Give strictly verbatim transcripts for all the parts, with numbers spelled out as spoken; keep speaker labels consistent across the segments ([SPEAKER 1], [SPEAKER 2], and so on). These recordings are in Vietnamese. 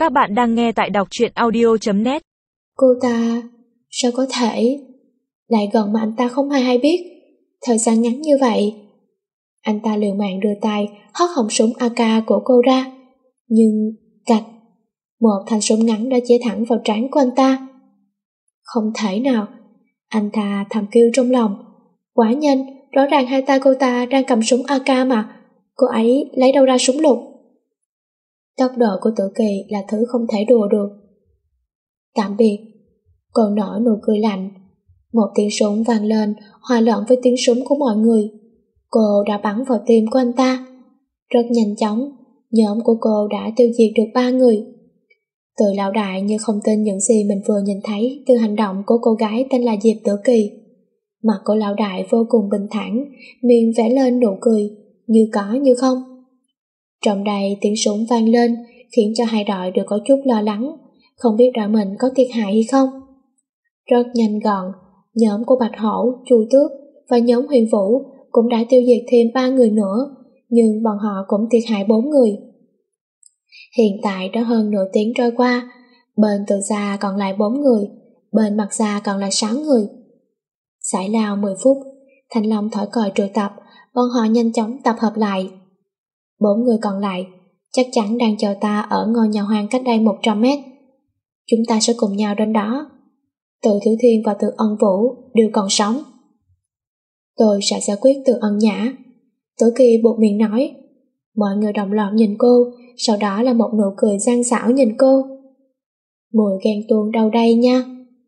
[SPEAKER 1] Các bạn đang nghe tại đọc truyện audio chấm net.
[SPEAKER 2] Cô ta, sao có thể lại gần mà anh ta không hề hay biết? Thời gian ngắn như vậy. Anh ta liều mạng đưa tay hất họng súng a ca của cô ra, nhưng cạch, một thanh súng ngắn đã chĩa thẳng vào trán của anh ta. Không thể nào, anh ta thầm kêu trong lòng. Quả nhanh, rõ ràng hai tay cô ta đang cầm súng a ca mà, cô ấy lấy đâu ra súng lục? Tốc độ của Tử Kỳ là thứ không thể đùa được. Tạm biệt. Cô nở nụ cười lạnh. Một tiếng súng vang lên hòa lẫn với tiếng súng của mọi người. Cô đã bắn vào tim của anh ta. Rất nhanh chóng, nhóm của cô đã tiêu diệt được ba người. Từ lão đại như không tin những gì mình vừa nhìn thấy từ hành động của cô gái tên là Diệp Tử Kỳ. Mặt của lão đại vô cùng bình thản, miệng vẽ lên nụ cười, như có như không. Trong đây tiếng súng vang lên khiến cho hai đội đều có chút lo lắng, không biết đội mình có thiệt hại hay không. Rất nhanh gọn, nhóm của Bạch Hổ, Chu Tước và nhóm Huyền Vũ cũng đã tiêu diệt thêm ba người nữa, nhưng bọn họ cũng thiệt hại bốn người. Hiện tại đã hơn nửa tiếng trôi qua, bên Từ Gia còn lại bốn người, bên Mặt Gia còn lại sáu người. Giải lao mười phút, Thanh Long thổi còi triệu tập, bọn họ nhanh chóng tập hợp lại. Bốn người còn lại chắc chắn đang chờ ta ở ngôi nhà hoang cách đây một trăm mét. Chúng ta sẽ cùng nhau đến đó. Từ Tiểu Thiên và Từ Ân Vũ đều còn sống. Tôi sẽ giải quyết Từ Ân Nhã. Tử Kỳ buột miệng nói. Mọi người đồng loạt nhìn cô, sau đó là một nụ cười gian xảo nhìn cô. Mùi ghen tuông đâu đây nha.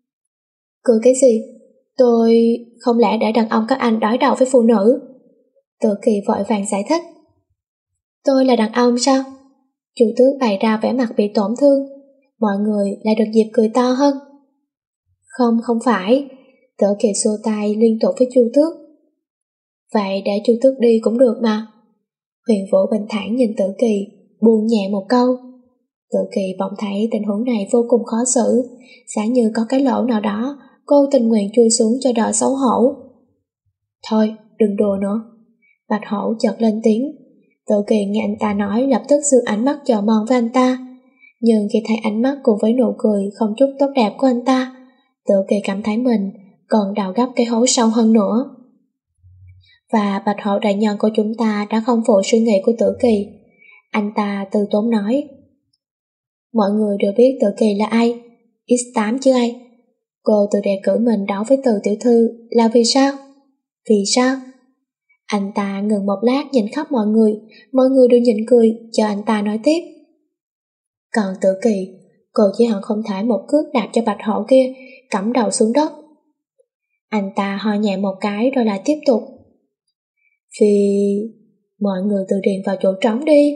[SPEAKER 2] Cười cái gì? Tôi... không lẽ để đàn ông các anh đối đầu với phụ nữ? Tử Kỳ vội vàng giải thích. Tôi là đàn ông sao? Chu Tước bày ra vẻ mặt bị tổn thương. Mọi người lại được dịp cười to hơn. Không, không phải. Tử Kỳ xua tay liên tục với Chu Tước. Vậy để Chu Tước đi cũng được mà. Huyền Vũ bình thản nhìn Tử Kỳ, buông nhẹ một câu. Tử Kỳ bỗng thấy tình huống này vô cùng khó xử, giả như có cái lỗ nào đó, cô tình nguyện chui xuống cho đỡ xấu hổ. Thôi, đừng đùa nữa. Bạch Hổ chợt lên tiếng. Tử Kỳ nghe anh ta nói lập tức giữ ánh mắt chờ mong với anh ta, nhưng khi thấy ánh mắt cùng với nụ cười không chút tốt đẹp của anh ta, Tử Kỳ cảm thấy mình còn đào gấp cái hố sâu hơn nữa. Và Bạch Hổ đại nhân của chúng ta đã không phụ suy nghĩ của Tử Kỳ. Anh ta từ tốn nói. Mọi người đều biết Tử Kỳ là ai, ích tám chứ ai. Cô tự đề cử mình đấu với Từ tiểu thư là vì sao? Vì sao? Anh ta ngừng một lát nhìn khắp mọi người, mọi người đều nhịn cười chờ anh ta nói tiếp. Còn Tử Kỳ, cô chỉ hận không thể một cước đạp cho Bạch Hổ kia cắm đầu xuống đất. Anh ta ho nhẹ một cái rồi lại tiếp tục. Vì... mọi người tự điền vào chỗ trống đi.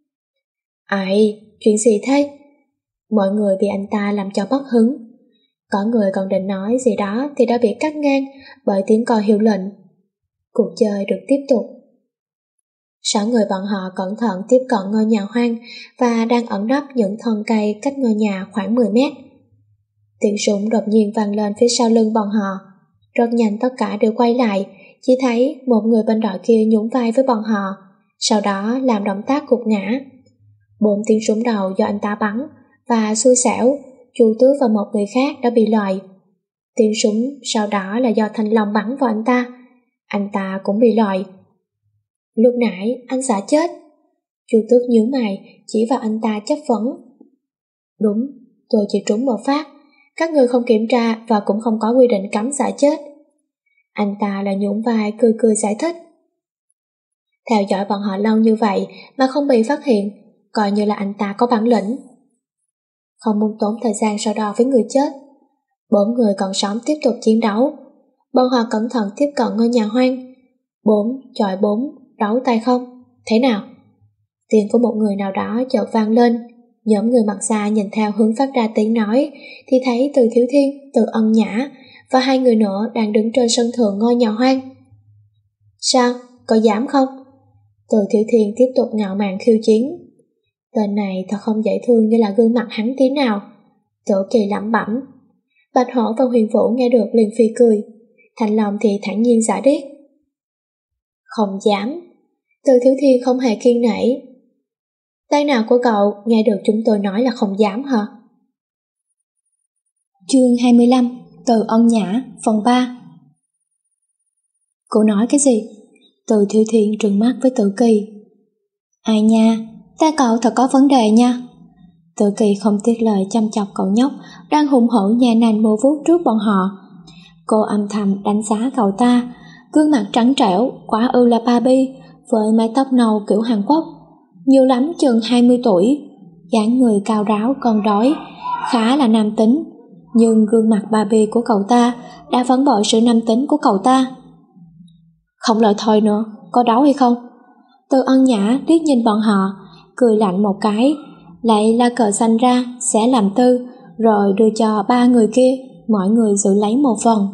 [SPEAKER 2] Ai, chuyện gì thế? Mọi người bị anh ta làm cho bất hứng. Có người còn định nói gì đó thì đã bị cắt ngang bởi tiếng còi hiệu lệnh. Cuộc chơi được tiếp tục. Sáu người bọn họ cẩn thận tiếp cận ngôi nhà hoang và đang ẩn nấp những thân cây cách ngôi nhà khoảng mười mét. Tiếng súng đột nhiên vang lên phía sau lưng bọn họ. Rất nhanh tất cả đều quay lại, chỉ thấy một người bên đội kia nhún vai với bọn họ, sau đó làm động tác gục ngã. Bốn tiếng súng đầu do anh ta bắn, và xui xẻo, Chu Tước và một người khác đã bị loại. Tiếng súng sau đó là do Thanh Long bắn vào anh ta, anh ta cũng bị loại. Lúc nãy anh xã chết. Chu Tước nhíu mày chỉ vào anh ta chất vấn. Đúng, tôi chỉ trúng một phát, các người không kiểm tra và cũng không có quy định cấm xả chết. Anh ta là nhún vai cười cười giải thích. Theo dõi bọn họ lâu như vậy mà không bị phát hiện, coi như là anh ta có bản lĩnh. Không muốn tốn thời gian so đo với người chết. Bốn người còn sống tiếp tục chiến đấu. Bọn họ cẩn thận tiếp cận ngôi nhà hoang. Bốn chọi bốn, đấu tay không. Thế nào? Tiếng của một người nào đó chợt vang lên. Nhóm người Mặt Gia nhìn theo hướng phát ra tiếng nói thì thấy Từ Thiếu Thiên, Từ Ân Nhã và hai người nữa đang đứng trên sân thượng ngôi nhà hoang. Sao? Có dám không? Từ Thiếu Thiên tiếp tục ngạo mạn khiêu chiến. Tên này thật không dễ thương như là gương mặt hắn tí nào. Tử Kỳ lẩm bẩm. Bạch Hổ và Huyền Vũ nghe được liền phì cười. Thanh Long thì thản nhiên giải đít. Không dám. Từ Thiếu Thiên không hề kiên nể. Tay nào của cậu nghe được chúng tôi nói là không dám hả?
[SPEAKER 3] Chương hai mươi lăm, Từ Ân Nhã, phần ba. Cô nói cái gì? Từ Thiệu Thiên trừng mắt với Tử Kỳ. Ai nha, tay cậu thật có vấn đề nha. Tử Kỳ không tiếc lời chăm chọc cậu nhóc đang hùng hổ nhà nành mô vuốt trước bọn họ. Cô âm thầm đánh giá cậu ta, gương mặt trắng trẻo, quả ư là Barbie, với mái tóc nâu kiểu Hàn Quốc, nhiều lắm chừng hai mươi tuổi, dáng người cao ráo cân đối, khá là nam tính, nhưng gương mặt Barbie của cậu ta đã phản bội sự nam tính của cậu ta. Không lời thôi nữa, có đấu hay không? Từ Ân Nhã liếc nhìn bọn họ, cười lạnh một cái, lại la cờ xanh ra, xẻ làm tư, rồi đưa cho ba người kia, mỗi người giữ lấy một phần.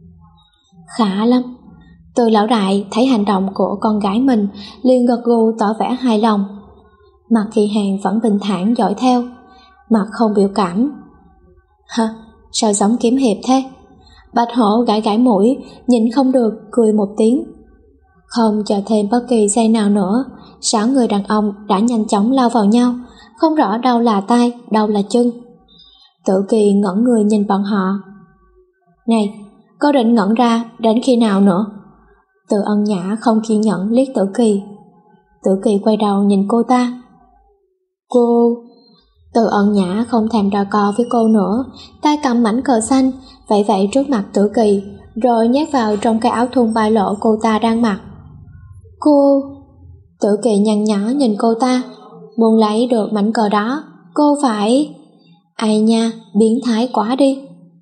[SPEAKER 3] Khá lắm. Từ lão đại thấy hành động của con gái mình, liền gật gù tỏ vẻ hài lòng. Mặt Kỳ Hàng vẫn bình thản dõi theo, mặt không biểu cảm. Hả, sao giống kiếm hiệp thế? Bạch Hổ gãi gãi mũi, nhịn không được, cười một tiếng. Không chờ thêm bất kỳ giây nào nữa, sáu người đàn ông đã nhanh chóng lao vào nhau, không rõ đâu là tay, đâu là chân. Tử Kỳ ngẩn người nhìn bọn họ. Này, có định ngẩn ra đến khi nào nữa? Từ Ân Nhã không kiên nhẫn liếc Tử Kỳ. Tử Kỳ quay đầu nhìn cô ta. Cô... Từ Ân Nhã không thèm đòi co với cô nữa, tay cầm mảnh cờ xanh, vẫy vẫy trước mặt Tử Kỳ, rồi nhét vào trong cái áo thun ba lỗ cô ta đang mặc. Cô... Tử Kỳ nhăn nhó nhìn cô ta, muốn lấy được mảnh cờ đó, cô phải... Ai nha, biến thái quá đi.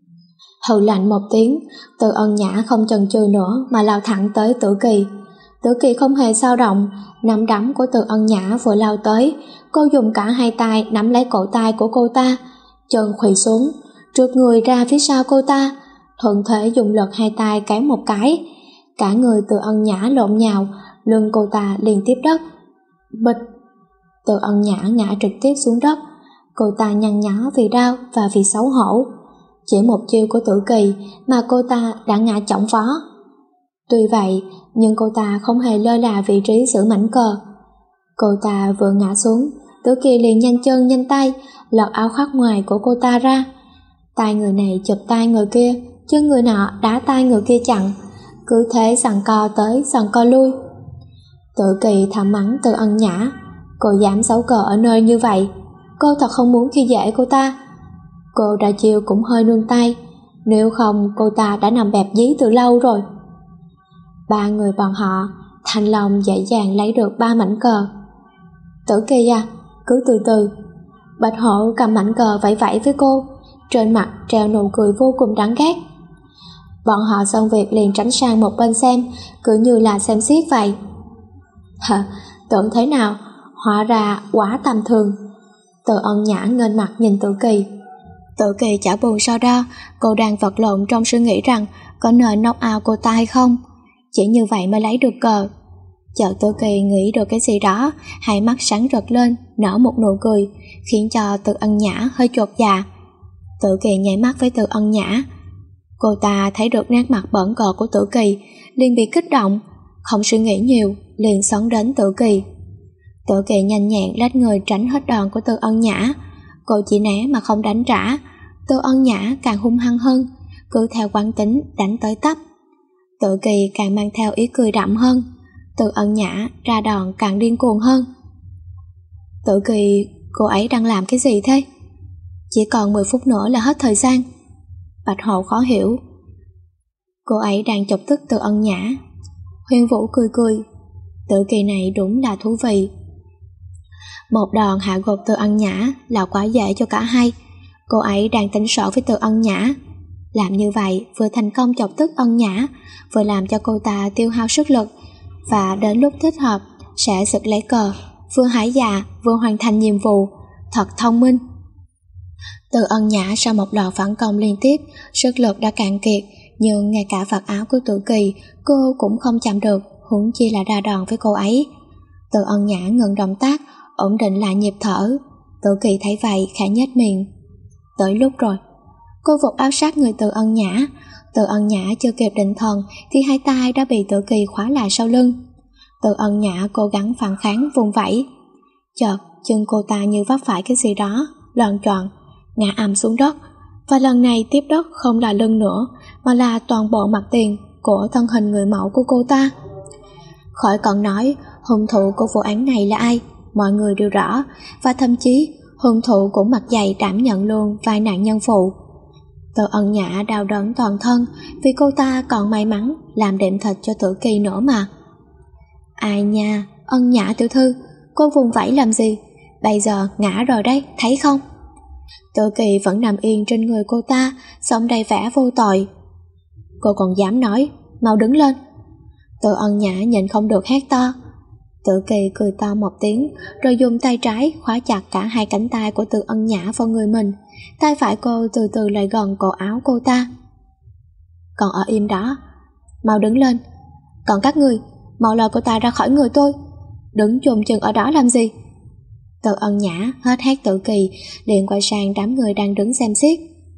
[SPEAKER 3] Hừ lạnh một tiếng, Từ Ân Nhã không chần chừ nữa mà lao thẳng tới Tử Kỳ. Tử Kỳ không hề dao động, nắm đấm của Từ Ân Nhã vừa lao tới, cô dùng cả hai tay nắm lấy cổ tay của cô ta, chân khuỵu xuống, trượt người ra phía sau cô ta, thuận thể dùng lực hai tay kéo một cái, cả người Từ Ân Nhã lộn nhào, lưng cô ta liền tiếp đất. Bịch! Từ Ân Nhã ngã trực tiếp xuống đất, cô ta nhăn nhó vì đau và vì xấu hổ. Chỉ một chiêu của Tử Kỳ mà cô ta đã ngã chỏng vó. Tuy vậy, nhưng cô ta không hề lơ là vị trí giữ mảnh cờ. Cô ta vừa ngã xuống, Tử Kỳ liền nhanh chân nhanh tay lật áo khoác ngoài của cô ta ra. Tay người này chụp tay người kia, chân người nọ đá tay người kia chặn, cứ thế giằng co tới giằng co lui. Tử Kỳ thầm mắng Từ Ân Nhã, cô dám giấu cờ ở nơi như vậy, cô thật không muốn khi dễ cô ta. Cô ra chiêu cũng hơi nương tay, nếu không cô ta đã nằm bẹp dí từ lâu rồi. Ba người bọn họ thành lòng dễ dàng lấy được ba mảnh cờ. Tử Kỳ à, cứ từ từ. Bạch Hổ cầm mảnh cờ vẫy vẫy với cô, trên mặt treo nụ cười vô cùng đáng ghét. Bọn họ xong việc liền tránh sang một bên xem, cứ như là xem xiết vậy. Hả, tưởng thế nào, hóa ra quá tầm thường. Từ Ân Nhã nghênh mặt nhìn Tử Kỳ. Tử Kỳ chả buồn so đo, cô đang vật lộn trong suy nghĩ rằng có nên knock out cô ta hay không. Chỉ như vậy mới lấy được cờ. Chợt Tử Kỳ nghĩ được cái gì đó, hai mắt sáng rực lên, nở một nụ cười, khiến cho Từ Ân Nhã hơi chột dạ. Tử Kỳ nháy mắt với Từ Ân Nhã. Cô ta thấy được nét mặt bẩn cờ của Tử Kỳ, liền bị kích động, không suy nghĩ nhiều, liền xoắn đến Tử Kỳ. Tử Kỳ nhanh nhẹn lách người tránh hết đòn của Từ Ân Nhã. Cô chỉ né mà không đánh trả. Từ Ân Nhã càng hung hăng hơn, cứ theo quán tính đánh tới tấp. Tử Kỳ càng mang theo ý cười đậm hơn. Từ Ân Nhã ra đòn càng điên cuồng hơn. Tử Kỳ, cô ấy đang làm cái gì thế? Chỉ còn mười phút nữa là hết thời gian. Bạch Hổ khó hiểu. Cô ấy đang chọc tức Từ Ân Nhã. Huyền Vũ cười cười. Tử Kỳ này đúng là thú vị. Một đòn hạ gục Từ Ân Nhã là quá dễ cho cả hai. Cô ấy đang tính sổ với Từ Ân Nhã. Làm như vậy vừa thành công chọc tức Ân Nhã, vừa làm cho cô ta tiêu hao sức lực, và đến lúc thích hợp sẽ giật lấy cờ, vừa hãi dạ vừa hoàn thành nhiệm vụ. Thật thông minh. Từ Ân Nhã sau một loạt phản công liên tiếp, sức lực đã cạn kiệt, nhưng ngay cả vạt áo của Tử Kỳ cô cũng không chạm được, huống chi là ra đòn với cô ấy. Từ Ân Nhã ngừng động tác, ổn định lại nhịp thở. Tử Kỳ thấy vậy khẽ nhếch miệng. Tới lúc rồi. Cô vụt áp sát người Từ Ân Nhã. Từ Ân Nhã chưa kịp định thần thì hai tay đã bị Tử Kỳ khóa lại sau lưng. Từ Ân Nhã cố gắng phản kháng vùng vẫy. Chợt
[SPEAKER 2] chân cô ta như vấp phải cái gì đó, loạng choạng, ngã ầm xuống đất, và lần này tiếp đất không là lưng nữa, mà là toàn bộ mặt tiền của thân hình người mẫu của cô ta. Khỏi cần nói, hung thủ của vụ án này là ai, mọi người đều rõ, và thậm chí hung thủ cũng mặt dày đảm nhận luôn vai nạn nhân phụ. Từ Ân Nhã đau đớn toàn thân vì cô ta còn may mắn làm đệm thịt cho Tử Kỳ nữa mà. Ai nha, Ân Nhã tiểu thư, cô vùng vẫy làm gì? Bây giờ ngã rồi đấy, thấy không? Tử Kỳ vẫn nằm yên trên người cô ta, sống đầy vẻ vô tội. Cô còn dám nói, mau đứng lên. Từ Ân Nhã nhìn không được hét to. Tử Kỳ cười to một tiếng, rồi dùng tay trái khóa chặt cả hai cánh tay của Từ Ân Nhã vào người mình. Tay phải cô từ từ lại gần cổ áo cô ta. Còn ở im đó, mau đứng lên. Còn các người, mau lôi cô ta ra khỏi người tôi. Đứng chồm chừng ở đó làm gì? Từ Ân Nhã hết hét Tử Kỳ, liền quay sang đám người đang đứng xem xiết.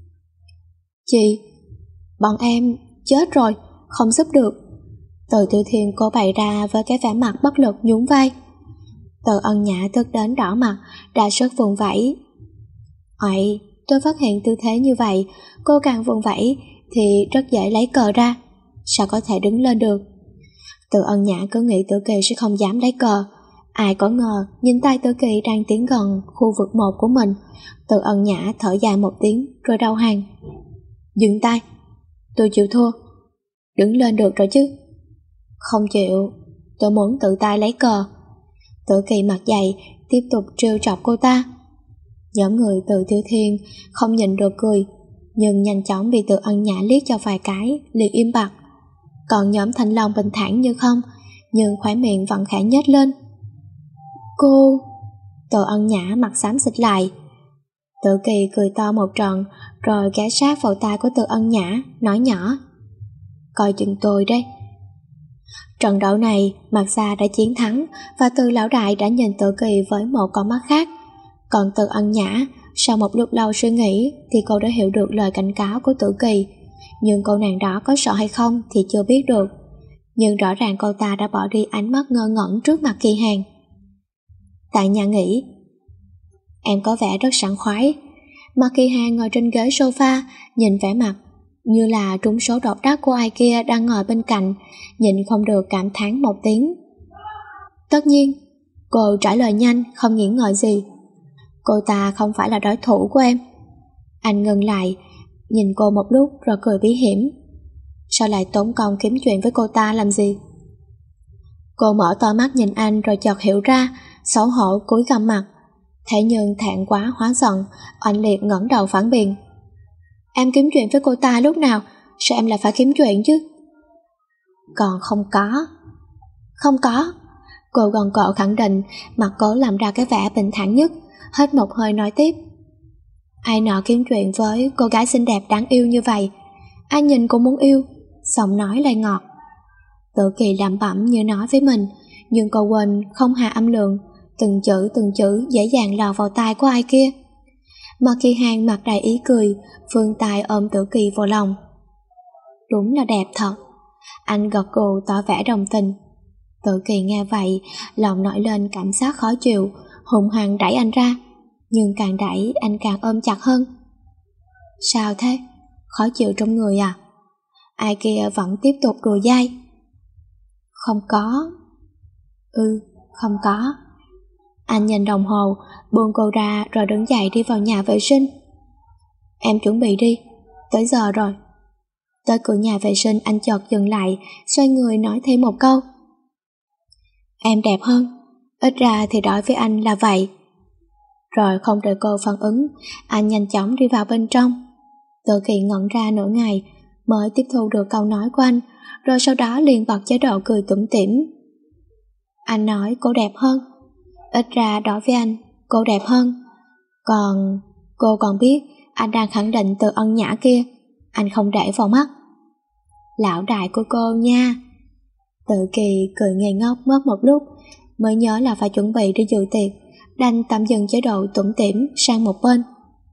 [SPEAKER 2] Chị, bọn em chết rồi, không giúp được. Từ Tiểu Thiên cô bày ra với cái vẻ mặt bất lực nhún vai. Từ Ân Nhã tức đến đỏ mặt, ra sức vùng vẫy. Ôi, tôi phát hiện tư thế như vậy, cô càng vùng vẫy thì rất dễ lấy cờ ra, sao có thể đứng lên được? Từ Ân Nhã cứ nghĩ Tử Kỳ sẽ không dám lấy cờ. Ai có ngờ nhìn tay Tử Kỳ đang tiến gần khu vực một của mình. Từ Ân Nhã thở dài một tiếng rồi đầu hàng. Dừng tay, tôi chịu thua. Đứng lên được rồi chứ? Không chịu, tôi muốn tự tay lấy cờ. Tử Kỳ mặt dày tiếp tục trêu chọc cô ta. Nhóm người Từ Tiểu Thiên không nhìn được cười, nhưng nhanh chóng bị Từ Ân Nhã liếc cho vài cái liền im bặt. Còn nhóm Thanh Long bình thản như không, nhưng khóe miệng vẫn khẽ nhếch lên. Cô... Từ Ân Nhã mặt xám xịt lại. Tử Kỳ cười to một trận, rồi ghé sát vào tai của Từ Ân Nhã, nói nhỏ. Coi chừng tôi đấy. Trận đấu này, Mạc Gia đã chiến thắng, và Từ lão đại đã nhìn Tử Kỳ với một con mắt khác. Còn Từ Ân Nhã, sau một lúc lâu suy nghĩ thì cô đã hiểu được lời cảnh cáo của Tử Kỳ. Nhưng cô nàng đó có sợ hay không thì chưa biết được. Nhưng rõ ràng cô ta đã bỏ đi ánh mắt ngơ ngẩn trước mặt Kỳ Hàn. Tại nhà nghỉ, em có vẻ rất sảng khoái. Mặt Kỳ Hàn ngồi trên ghế sofa, nhìn vẻ mặt như là trúng số độc đắc của ai kia đang ngồi bên cạnh, nhìn không được cảm thán một tiếng. Tất nhiên, cô trả lời nhanh, không nghĩ ngợi gì. Cô ta không phải là đối thủ của em. Anh ngừng lại, nhìn cô một lúc rồi cười bí hiểm. Sao lại tốn công kiếm chuyện với cô ta làm gì? Cô mở to mắt nhìn anh rồi chợt hiểu ra, xấu hổ cúi gằm mặt. Thế nhưng thẹn quá hóa giận, anh liệt ngẩng đầu phản biện. Em kiếm chuyện với cô ta lúc nào? Sao em lại phải kiếm chuyện chứ? Còn không có. Không có. Cô gòn cọ khẳng định, mặt cô làm ra cái vẻ bình thản nhất, hết một hơi nói tiếp. Ai nọ kiếm chuyện với cô gái xinh đẹp đáng yêu như vậy, ai nhìn cũng muốn yêu, giọng nói lại ngọt. Tử Kỳ lẩm bẩm như nói với mình, nhưng cô quên không hạ âm lượng, từng chữ từng chữ dễ dàng lọt vào tai của ai kia. Mà Kỳ Hàn mặt đầy ý cười, phương tài ôm Tử Kỳ vào lòng. Đúng là đẹp thật. Anh gật gù tỏ vẻ đồng tình. Tử Kỳ nghe vậy, lòng nổi lên cảm giác khó chịu, hùng hăng đẩy anh ra, nhưng càng đẩy anh càng ôm chặt hơn. Sao thế? Khó chịu trong người à? Ai kia vẫn tiếp tục đùa dai. Không có. Ừ, không có. Anh nhìn đồng hồ, buông cô ra rồi đứng dậy đi vào nhà vệ sinh. Em chuẩn bị đi, tới giờ rồi. Tới cửa nhà vệ sinh anh chợt dừng lại, xoay người nói thêm một câu. Em đẹp hơn, ít ra thì đối với anh là vậy. Rồi không đợi cô phản ứng, anh nhanh chóng đi vào bên trong. Tử Kỳ ngẩn ra nửa ngày mới tiếp thu được câu nói của anh, rồi sau đó liền bật chế độ cười tủm tỉm. Anh nói cô đẹp hơn, ít ra đối với anh cô đẹp hơn. Còn cô còn biết anh đang khẳng định Từ Ân Nhã kia anh không để vào mắt. Lão đại của cô nha. Tử Kỳ cười ngây ngốc mất một lúc, mới nhớ là phải chuẩn bị đi dự tiệc, đành tạm dừng chế độ tủm tỉm sang một bên.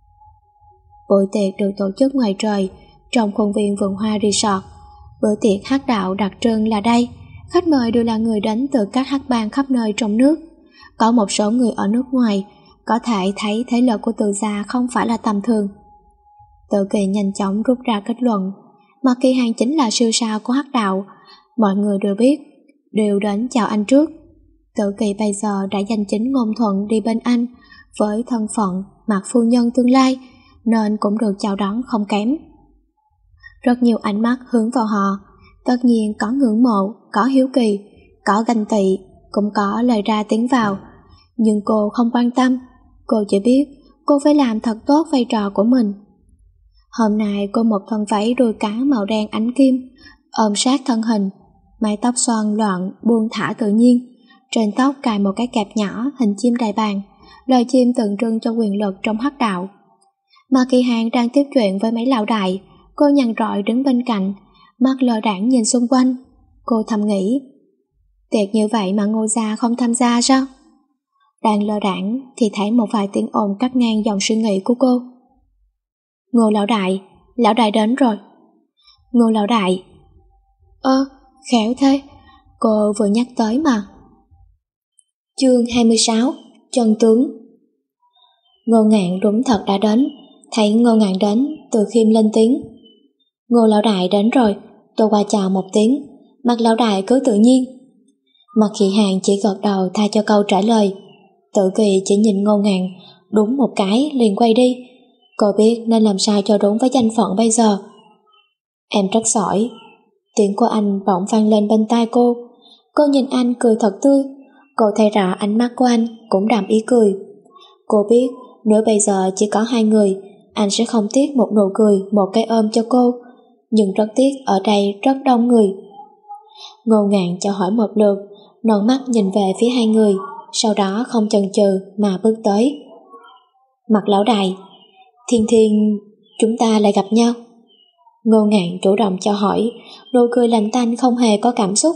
[SPEAKER 2] Buổi tiệc được tổ chức ngoài trời, trong khuôn viên vườn hoa resort. Bữa tiệc hát đạo đặc trưng là đây, khách mời đều là người đến từ các hát bang khắp nơi trong nước. Có một số người ở nước ngoài có thể thấy thế lực của Từ gia không phải là tầm thường. Tự Kỳ nhanh chóng rút ra kết luận, Mạc Kỳ Hàng chính là siêu sao của hắc đạo. Mọi người đều biết, đều đến chào anh trước. Tự Kỳ bây giờ đã giành chính ngôn thuận đi bên anh, với thân phận Mạc phu nhân tương lai, nên cũng được chào đón không kém. Rất nhiều ánh mắt hướng vào họ, tất nhiên có ngưỡng mộ, có hiếu kỳ, có ganh tị, cũng có lời ra tiếng vào. Nhưng cô không quan tâm, cô chỉ biết cô phải làm thật tốt vai trò của mình. Hôm nay cô một thân váy đuôi cá màu đen ánh kim, ôm sát thân hình, mái tóc xoăn loạn buông thả tự nhiên, trên tóc cài một cái kẹp nhỏ hình chim đại bàng, loài chim tượng trưng cho quyền lực trong hắc đạo. Mạc Kỳ Hàng đang tiếp chuyện với mấy lão đại, cô nhàn rỗi đứng bên cạnh, mắt lơ đãng nhìn xung quanh. Cô thầm nghĩ, tiệc như vậy mà Ngô gia không tham gia sao? Đang lơ đãng thì thấy một vài tiếng ồn cắt ngang dòng suy nghĩ của cô. Ngô lão đại, lão đại đến rồi. Ngô lão đại. Ơ, khéo thế, cô vừa nhắc tới mà. Chương hai mươi sáu, chân tướng. Ngô Ngạn đúng thật đã đến. Thấy Ngô Ngạn đến, Từ Khiêm lên tiếng. Ngô lão đại đến rồi, tôi qua chào một tiếng. Mặt lão đại cứ tự nhiên. Mạc Kỳ Hàng chỉ gật đầu thay cho câu trả lời. Tự Kỳ chỉ nhìn Ngô Ngạn đúng một cái liền quay đi. Cô biết nên làm sao cho đúng với danh phận bây giờ. Em rất giỏi. Tiếng của anh bỗng vang lên bên tai cô. Cô nhìn anh cười thật tươi. Cô thấy rõ ánh mắt của anh cũng đậm ý cười. Cô biết nếu bây giờ chỉ có hai người, anh sẽ không tiếc một nụ cười, một cái ôm cho cô. Nhưng rất tiếc ở đây rất đông người. Ngô Ngạn chào hỏi một lượt, nâng mắt nhìn về phía hai người, sau đó không chần chừ mà bước tới. Mặt lão đại, Thiên Thiên, chúng ta lại gặp nhau. Ngô Ngạn chủ động chào hỏi, nụ cười lạnh tanh không hề có cảm xúc.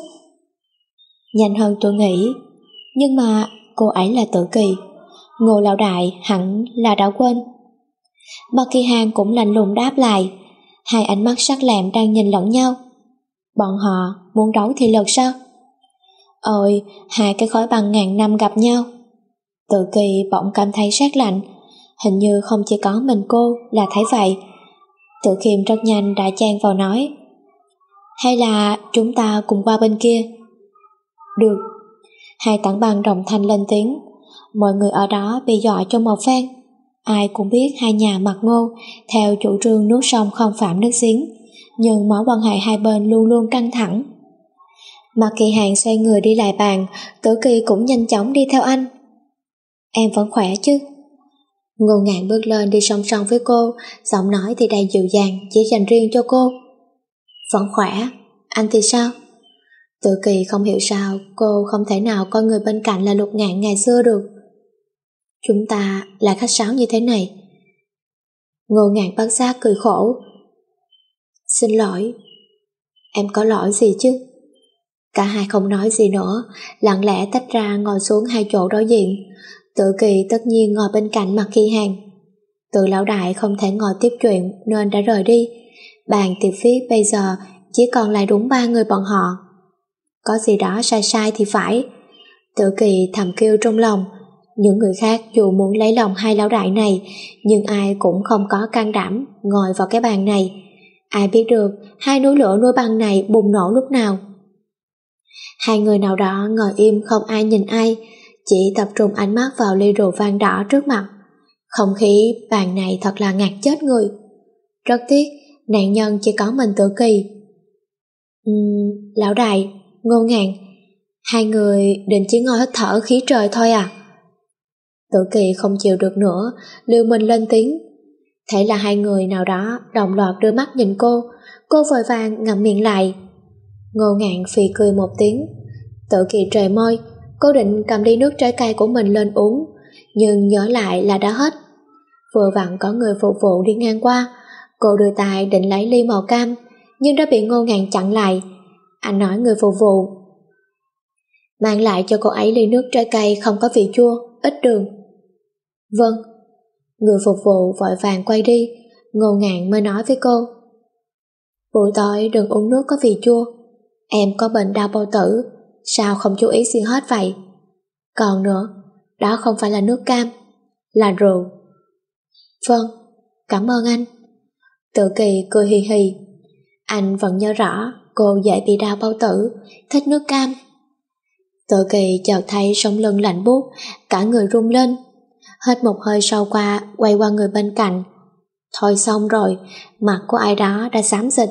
[SPEAKER 2] Nhanh hơn tôi nghĩ, nhưng mà cô ấy là Tự Kỳ. Ngô lão đại hẳn là đã quên. Mạc Kỳ Hàng cũng lạnh lùng đáp lại. Hai ánh mắt sắc lẹm đang nhìn lẫn nhau. Bọn họ muốn đấu thì lực sao? Ôi, hai cái khói băng ngàn năm gặp nhau. Tự Kỳ bỗng cảm thấy sát lạnh. Hình như không chỉ có mình cô là thấy vậy. Tự Khiêm rất nhanh đã chen vào nói, hay là chúng ta cùng qua bên kia? Được. Hai tảng băng đồng thanh lên tiếng. Mọi người ở đó bị dọa cho một phen. Ai cũng biết hai nhà Mạc Ngô theo chủ trương nước sông không phạm nước giếng, nhưng mối quan hệ hai bên luôn luôn căng thẳng. Mạc Kỳ Hàng xoay người đi lại bàn, Tử Kỳ cũng nhanh chóng đi theo anh. Em vẫn khỏe chứ? Ngô Ngạn bước lên đi song song với cô, giọng nói thì đầy dịu dàng, chỉ dành riêng cho cô. Vẫn khỏe, anh thì sao? Tự Kỳ không hiểu sao cô không thể nào coi người bên cạnh là Lục Ngạn ngày xưa được. Chúng ta là khách sáo như thế này. Ngô Ngạn bất giác cười khổ. Xin lỗi. Em có lỗi gì chứ? Cả hai không nói gì nữa, lặng lẽ tách ra ngồi xuống hai chỗ đối diện. Tự Kỳ tất nhiên ngồi bên cạnh Mạc Kỳ Hàng. Từ lão đại không thể ngồi tiếp chuyện nên đã rời đi. Bàn tiệc phía bây giờ chỉ còn lại đúng ba người bọn họ. Có gì đó sai sai thì phải. Tự Kỳ thầm kêu trong lòng. Những người khác dù muốn lấy lòng hai lão đại này, nhưng ai cũng không có can đảm ngồi vào cái bàn này. Ai biết được hai núi lửa núi băng này bùng nổ lúc nào. Hai người nào đó ngồi im không ai nhìn ai, chỉ tập trung ánh mắt vào ly rượu vang đỏ trước mặt. Không khí bàn này thật là ngạt chết người. Rất tiếc, nạn nhân chỉ có mình Tự Kỳ. Uhm, lão đại, Ngô Ngạn, hai người định chỉ ngồi hít thở khí trời thôi à? Tự Kỳ không chịu được nữa, liều mình lên tiếng. Thế là hai người nào đó đồng loạt đưa mắt nhìn cô, cô vội vàng ngậm miệng lại. Ngô Ngạn phì cười một tiếng. Tự Kỳ trề môi, cô định cầm ly nước trái cây của mình lên uống, nhưng nhớ lại là đã hết. Vừa vặn có người phục vụ đi ngang qua, cô đưa tay định lấy ly màu cam, nhưng đã bị Ngô Ngạn chặn lại. Anh nói người phục vụ mang lại cho cô ấy ly nước trái cây không có vị chua, ít đường. Vâng. Người phục vụ vội vàng quay đi. Ngô Ngạn mới nói với cô, buổi tối đừng uống nước có vị chua. Em có bệnh đau bao tử, sao không chú ý gì hết vậy? Còn nữa, đó không phải là nước cam, là rượu. Vâng, cảm ơn anh. Tự Kỳ cười hì hì. Anh vẫn nhớ rõ cô dễ bị đau bao tử, thích nước cam. Tự Kỳ chợt thấy sống lưng lạnh buốt, cả người run lên. Hít một hơi sâu qua, quay qua người bên cạnh. Thôi xong rồi, mặt của ai đó đã xám xịt.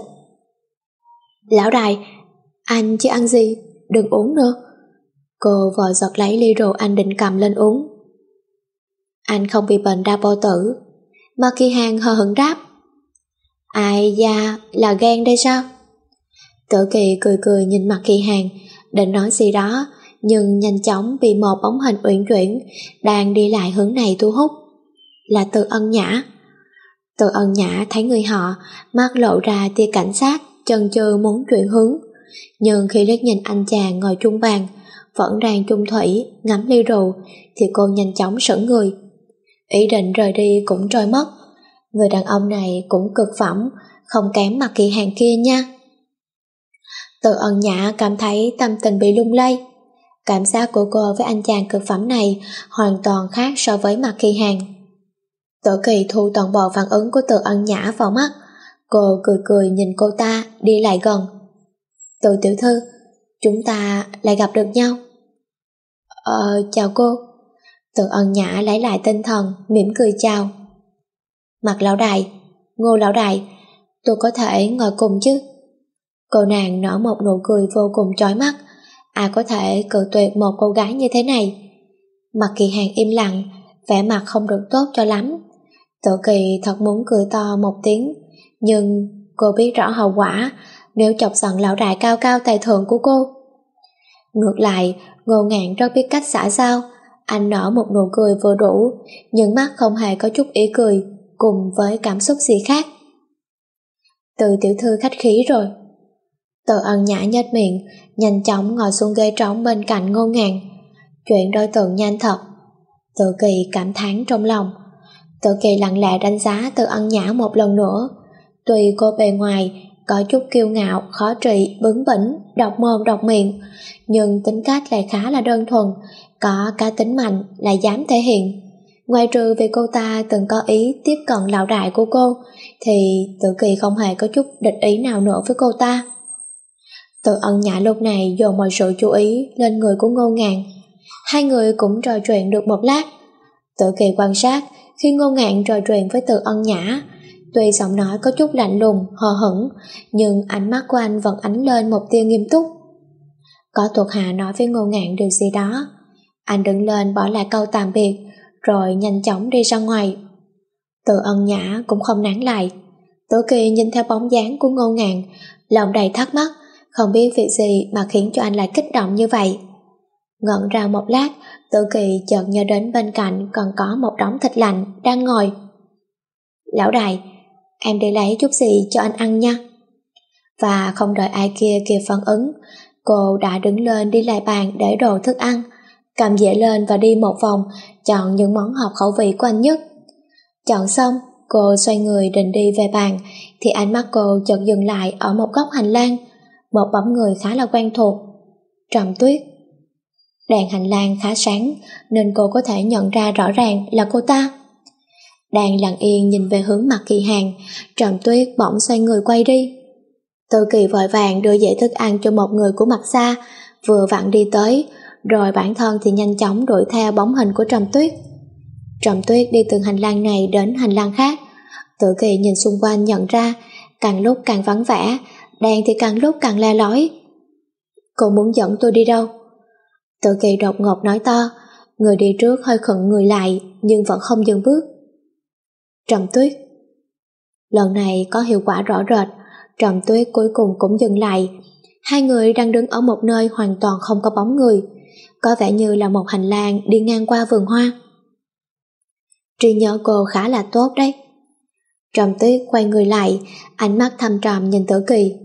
[SPEAKER 2] Lão đại, anh chứ ăn gì, đừng uống nữa. Cô vội giật lấy ly rượu anh định cầm lên uống. Anh không bị bệnh đau bao tử. Mà Kỳ Hàng hờ hững đáp. Ai da, là ghen đây sao? Tự Kỳ cười cười nhìn mặt Kỳ Hàng, định nói gì đó, nhưng nhanh chóng bị một bóng hình uyển chuyển đang đi lại hướng này thu hút. Là Từ Ân Nhã. Từ Ân Nhã thấy người họ, mắt lộ ra tia cảnh sát, chần chừ muốn chuyển hướng, nhưng khi liếc nhìn anh chàng ngồi chung bàn, vẫn đang chung thủy ngắm ly rượu, thì cô nhanh chóng sững người. Ý định rời đi cũng trôi mất. Người đàn ông này cũng cực phẩm, không kém mặt Kỳ Hàng kia nha. Từ Ân Nhã cảm thấy tâm tình bị lung lay. Cảm giác của cô với anh chàng cực phẩm này hoàn toàn khác so với mặt Kỳ Hàng. Tự Kỳ thu toàn bộ phản ứng của Từ Ân Nhã vào mắt. Cô cười cười nhìn cô ta đi lại gần. Từ tiểu thư, chúng ta lại gặp được nhau. Ờ, chào cô. Từ Ân Nhã lấy lại tinh thần, mỉm cười chào. Mặt lão đại, Ngô lão đại, tôi có thể ngồi cùng chứ? Cô nàng nở một nụ cười vô cùng chói mắt. Ai có thể cự tuyệt một cô gái như thế này? Mặt Kỳ Hàng im lặng, vẻ mặt không được tốt cho lắm. Tự Kỳ thật muốn cười to một tiếng, nhưng cô biết rõ hậu quả nếu chọc giận lão đại cao cao tài thượng của cô. Ngược lại, Ngô Ngạn rất biết cách xả giao. Anh nở một nụ cười vừa đủ, nhưng mắt không hề có chút ý cười, cùng với cảm xúc gì khác. Từ tiểu thư khách khí rồi. Từ Ân Nhã nhếch miệng, nhanh chóng ngồi xuống ghế trống bên cạnh Ngô Ngạn. Chuyện đối tượng nhanh thật. Tự Kỳ cảm thán trong lòng. Tự Kỳ lặng lẽ đánh giá Từ Ân Nhã một lần nữa. Tuy cô bề ngoài có chút kiêu ngạo, khó trị, bướng bỉnh, độc mồm độc miệng, nhưng tính cách lại khá là đơn thuần, có cá tính mạnh, lại dám thể hiện. Ngoài trừ vì cô ta từng có ý tiếp cận lão đại của cô, thì Tự Kỳ không hề có chút địch ý nào nữa với cô ta. Từ Ân Nhã lúc này dồn mọi sự chú ý lên người của Ngô Ngạn. Hai người cũng trò chuyện được một lát. Tự Kỳ quan sát khi Ngô Ngạn trò chuyện với Từ Ân Nhã. Tuy giọng nói có chút lạnh lùng, hờ hững, nhưng ánh mắt của anh vẫn ánh lên một tia nghiêm túc. Có thuộc hạ nói với Ngô Ngạn điều gì đó. Anh đứng lên bỏ lại câu tạm biệt, rồi nhanh chóng đi ra ngoài. Từ Ân Nhã cũng không nán lại. Tự Kỳ nhìn theo bóng dáng của Ngô Ngạn, lòng đầy thắc mắc, không biết việc gì mà khiến cho anh lại kích động như vậy. Ngẩn ra một lát, Tự Kỳ chợt nhớ đến bên cạnh còn có một đống thịt lạnh đang ngồi. Lão đại, em đi lấy chút gì cho anh ăn nha. Và không đợi ai kia kịp phản ứng, cô đã đứng lên đi lại bàn để đồ thức ăn, cầm dĩa lên và đi một vòng, chọn những món hợp khẩu vị của anh nhất. Chọn xong, cô xoay người định đi về bàn, thì ánh mắt cô chợt dừng lại ở một góc hành lang, một bóng người khá là quen thuộc. Trầm Tuyết. Đèn hành lang khá sáng, nên cô có thể nhận ra rõ ràng là cô ta. Đang lặng yên nhìn về hướng mặt Kỳ Hàng, Trầm Tuyết bỗng xoay người quay đi. Tự Kỳ vội vàng đưa dĩa thức ăn cho một người của mặt xa, vừa vặn đi tới, rồi bản thân thì nhanh chóng đuổi theo bóng hình của Trầm Tuyết. Trầm Tuyết đi từ hành lang này đến hành lang khác. Tự Kỳ nhìn xung quanh nhận ra, càng lúc càng vắng vẻ, đèn thì càng lúc càng le lói. Cô muốn dẫn tôi đi đâu? Tự Kỳ đột ngột nói to. Người đi trước hơi khựng người lại, nhưng vẫn không dừng bước. Trầm Tuyết. Lần này có hiệu quả rõ rệt. Trầm Tuyết cuối cùng cũng dừng lại. Hai người đang đứng ở một nơi hoàn toàn không có bóng người, có vẻ như là một hành lang đi ngang qua vườn hoa. Trí nhớ cô khá là tốt đấy. Trầm Tuyết quay người lại, ánh mắt thâm trầm nhìn Tử Kỳ.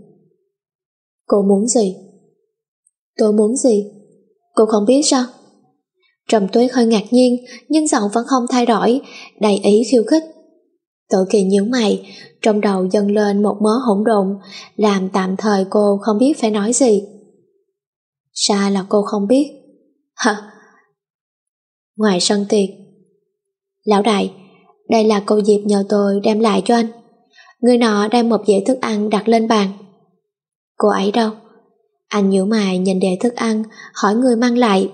[SPEAKER 2] Cô muốn gì? Tôi muốn gì? Cô không biết sao? Trầm Tuyết hơi ngạc nhiên, nhưng giọng vẫn không thay đổi, đầy ý khiêu khích. Tử Kỳ nhíu mày, trong đầu dâng lên một mớ hỗn độn, làm tạm thời cô không biết phải nói gì. Sao là cô không biết? Hả? Ngoài sân tiệc. Lão đại, đây là cô Diệp nhờ tôi đem lại cho anh. Người nọ đem một dĩa thức ăn đặt lên bàn. Cô ấy đâu? Anh nhíu mày nhìn đĩa thức ăn, hỏi người mang lại.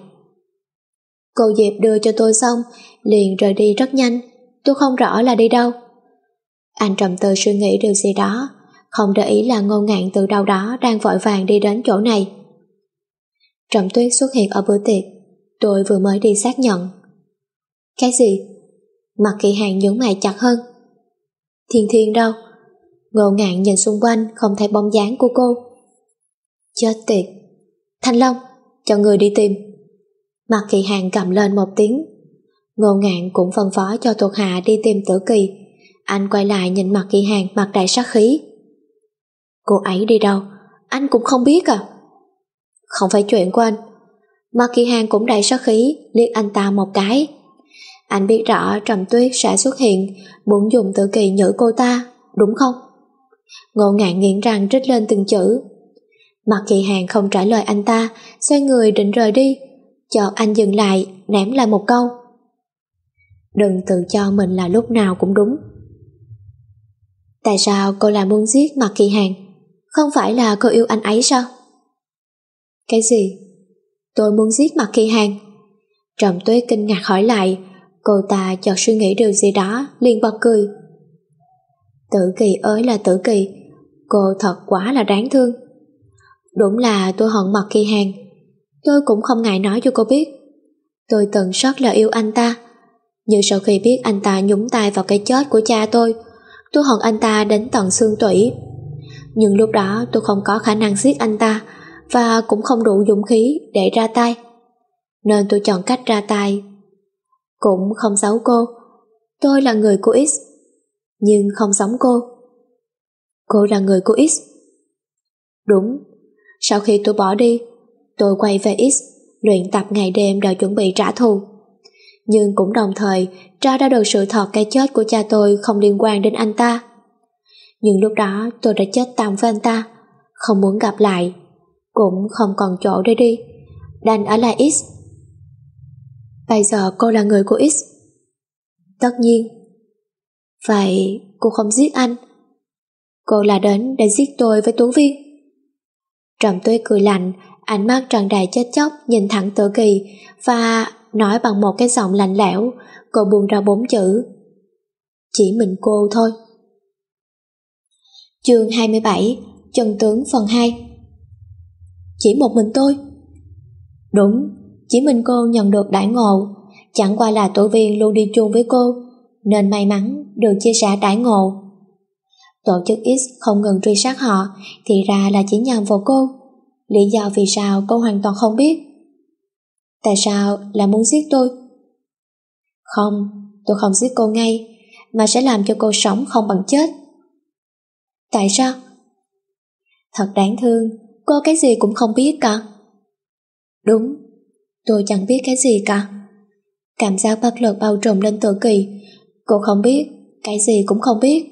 [SPEAKER 2] Cô Diệp đưa cho tôi xong, liền rời đi rất nhanh, tôi không rõ là đi đâu. Anh trầm tư suy nghĩ điều gì đó, không để ý là Ngô Ngạn từ đâu đó đang vội vàng đi đến chỗ này. Trầm Tuyết xuất hiện ở bữa tiệc, tôi vừa mới đi xác nhận. Cái gì? Mặt Kỳ Hàng nhướng mày chặt hơn. Thiên Thiên đâu? Ngô Ngạn nhìn xung quanh không thấy bóng dáng của cô. Chết tiệt. Thanh Long, cho người đi tìm. Mặt Kỳ Hàng cầm lên một tiếng. Ngô Ngạn cũng phân phó cho thuộc hạ đi tìm Tử Kỳ. Anh quay lại nhìn Mặt Kỳ Hàng mặt đầy sát khí. Cô ấy đi đâu? Anh cũng không biết à? Không phải chuyện của anh. Mặt Kỳ Hàng cũng đầy sát khí, liếc anh ta một cái. Anh biết rõ Trầm Tuyết sẽ xuất hiện, muốn dùng Tử Kỳ nhử cô ta, đúng không? Ngô Ngạn nghiến răng rít lên từng chữ. Mặt Kỳ Hàng không trả lời anh ta, xoay người định rời đi. Chợt anh dừng lại, ném lại một câu. Đừng tự cho mình là lúc nào cũng đúng. Tại sao cô lại muốn giết Mặt Kỳ Hàng? Không phải là cô yêu anh ấy sao? Cái gì? Tôi muốn giết Mặt Kỳ Hàng? Trầm Tuyết kinh ngạc hỏi lại. Cô ta chợt suy nghĩ điều gì đó, liền bật cười. Tử Kỳ ơi là Tử Kỳ, cô thật quá là đáng thương. Đúng là tôi hận Mặt Kỳ Hàng. Tôi cũng không ngại nói cho cô biết. Tôi từng rất là yêu anh ta. Nhưng sau khi biết anh ta nhúng tay vào cái chết của cha tôi, tôi hận anh ta đến tận xương tủy. Nhưng lúc đó tôi không có khả năng giết anh ta, và cũng không đủ dũng khí để ra tay, nên tôi chọn cách ra tay. Cũng không giấu cô, tôi là người của X, nhưng không giống cô. Cô là người của X? Đúng. Sau khi tôi bỏ đi, tôi quay về X, luyện tập ngày đêm để chuẩn bị trả thù. Nhưng cũng đồng thời tra ra được sự thật cái chết của cha tôi không liên quan đến anh ta. Nhưng lúc đó tôi đã chết tạm với anh ta, không muốn gặp lại, cũng không còn chỗ để đi, đành ở lại X. Bây giờ cô là người của X? Tất nhiên. Vậy cô không giết anh? Cô là đến để giết tôi với Tú Viên? Trầm Tuyết cười lạnh, ánh mắt tràn đầy chết chóc nhìn thẳng Tử Kỳ và nói bằng một cái giọng lạnh lẽo. Cô buông ra bốn chữ: chỉ mình cô thôi. Chương hai mươi bảy, Chân tướng phần hai. Chỉ một mình tôi? Đúng, chỉ mình cô nhận được đãi ngộ. Chẳng qua là Tú Viên luôn đi chung với cô, nên may mắn được chia sẻ đãi ngộ. Tổ chức X không ngừng truy sát họ, thì ra là chỉ nhằm vào cô. Lý do vì sao cô hoàn toàn không biết. Tại sao là muốn giết tôi? Không, tôi không giết cô ngay, mà sẽ làm cho cô sống không bằng chết. Tại sao? Thật đáng thương, cô cái gì cũng không biết cả. Đúng, tôi chẳng biết cái gì cả. Cảm giác bất lực bao trùm lên Tử Kỳ. Cô không biết, cái gì cũng không biết.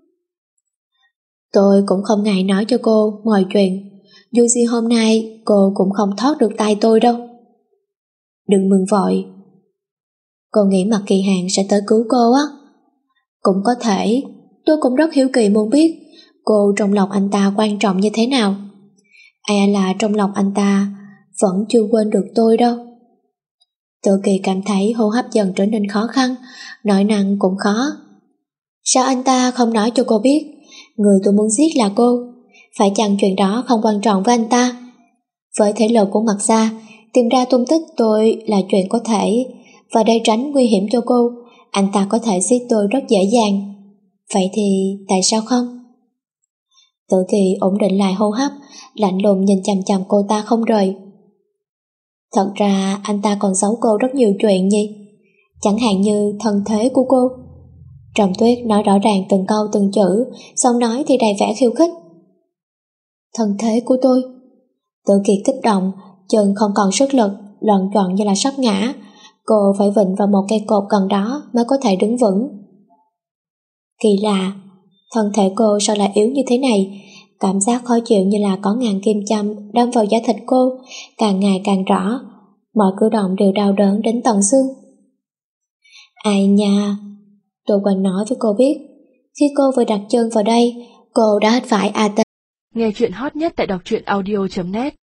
[SPEAKER 2] Tôi cũng không ngại nói cho cô mọi chuyện. Dù gì hôm nay cô cũng không thoát được tay tôi đâu. Đừng mừng vội. Cô nghĩ Mặt Kỳ Hàng sẽ tới cứu cô á? Cũng có thể. Tôi cũng rất hiếu kỳ muốn biết cô trong lòng anh ta quan trọng như thế nào. E là trong lòng anh ta vẫn chưa quên được tôi đâu. Tử Kỳ cảm thấy hô hấp dần trở nên khó khăn, nói năng cũng khó. Sao anh ta không nói cho cô biết người tôi muốn giết là cô? Phải chăng chuyện đó không quan trọng với anh ta? Với thể lực của Mặt Gia, tìm ra tung tích tôi là chuyện có thể, và để tránh nguy hiểm cho cô, anh ta có thể giết tôi rất dễ dàng. Vậy thì tại sao không? Tử Kỳ ổn định lại hô hấp, lạnh lùng nhìn chằm chằm cô ta không rời. Thật ra anh ta còn giấu cô rất nhiều chuyện nhỉ? Chẳng hạn như thân thế của cô. Trầm Tuyết nói rõ ràng từng câu từng chữ, xong nói thì đầy vẻ khiêu khích. Thân thế của tôi? Tử Kỳ kích động, chân không còn sức lực, loạn choạng như là sắp ngã. Cô phải vịn vào một cây cột gần đó mới có thể đứng vững. Kỳ lạ, thân thể cô sao lại yếu như thế này? Cảm giác khó chịu như là có ngàn kim châm đâm vào da thịt cô, càng ngày càng rõ. Mọi cử động đều đau đớn đến tận xương. Ai nha, Tô Quỳnh nói với cô biết. Khi cô vừa đặt chân vào đây, cô đã hít phải a tê.
[SPEAKER 1] Nghe chuyện hot nhất tại đọc truyện audio chấm net.